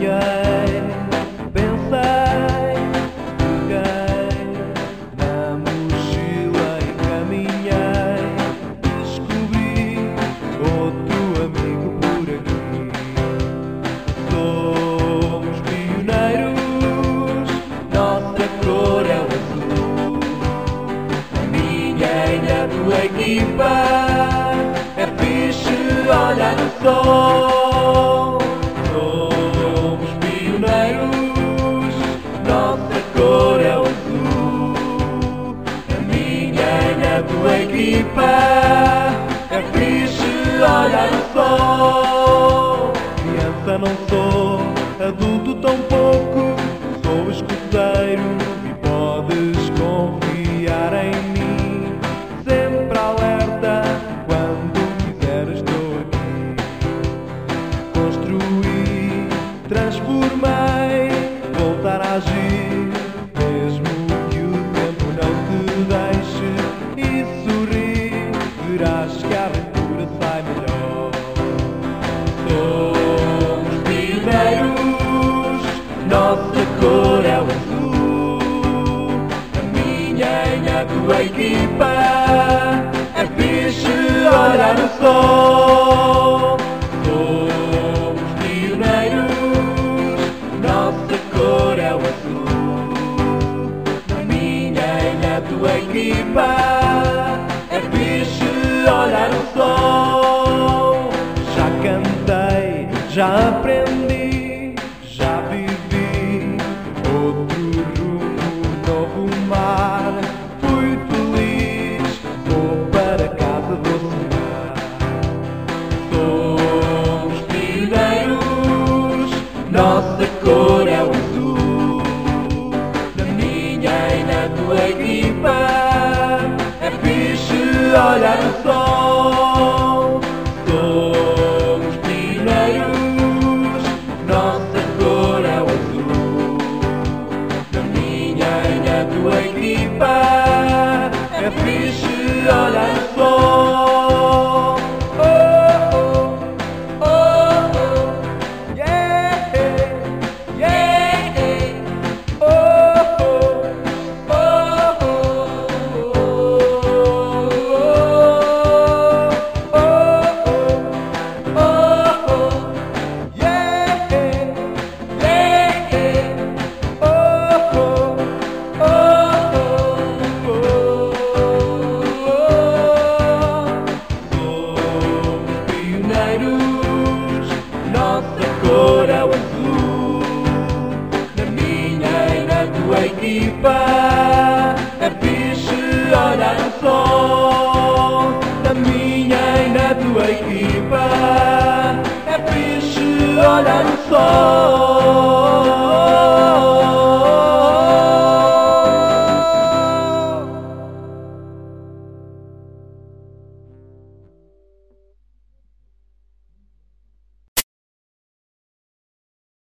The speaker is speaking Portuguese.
sonhei, pensei, peguei na mochila e caminhei, descobri outro amigo por aqui. Somos pioneiros, nossa cor é o azul. A minha e a tua equipa é fixe olhar no sol. Somos pioneiros, nossa cor é o azul. A minha e a tua equipa é fixe olhar no sol. Criança não sou, adulto tão pouco, sou escuteiro e podes confiar em mim. Sempre alerta, quando quiseres estou aqui. Construí, transformei, voltar a agir, mesmo que o tempo não te deixe. E sorri, verás que a aventura sai melhor. Somos pioneiros, nossa cor é o azul. A minha e a tua equipa é fixe olhar no sol. Somos pioneiros, nossa cor é o azul. A minha e a tua equipa é fixe olhar no sol. Já cantei, já aprendi, já vivi outro rumo, novo mar. Fui feliz, vou para casa, vou sonhar. Somos pioneiros, nossa cor é o azul. Na minha e na tua equipa é fixe olhar no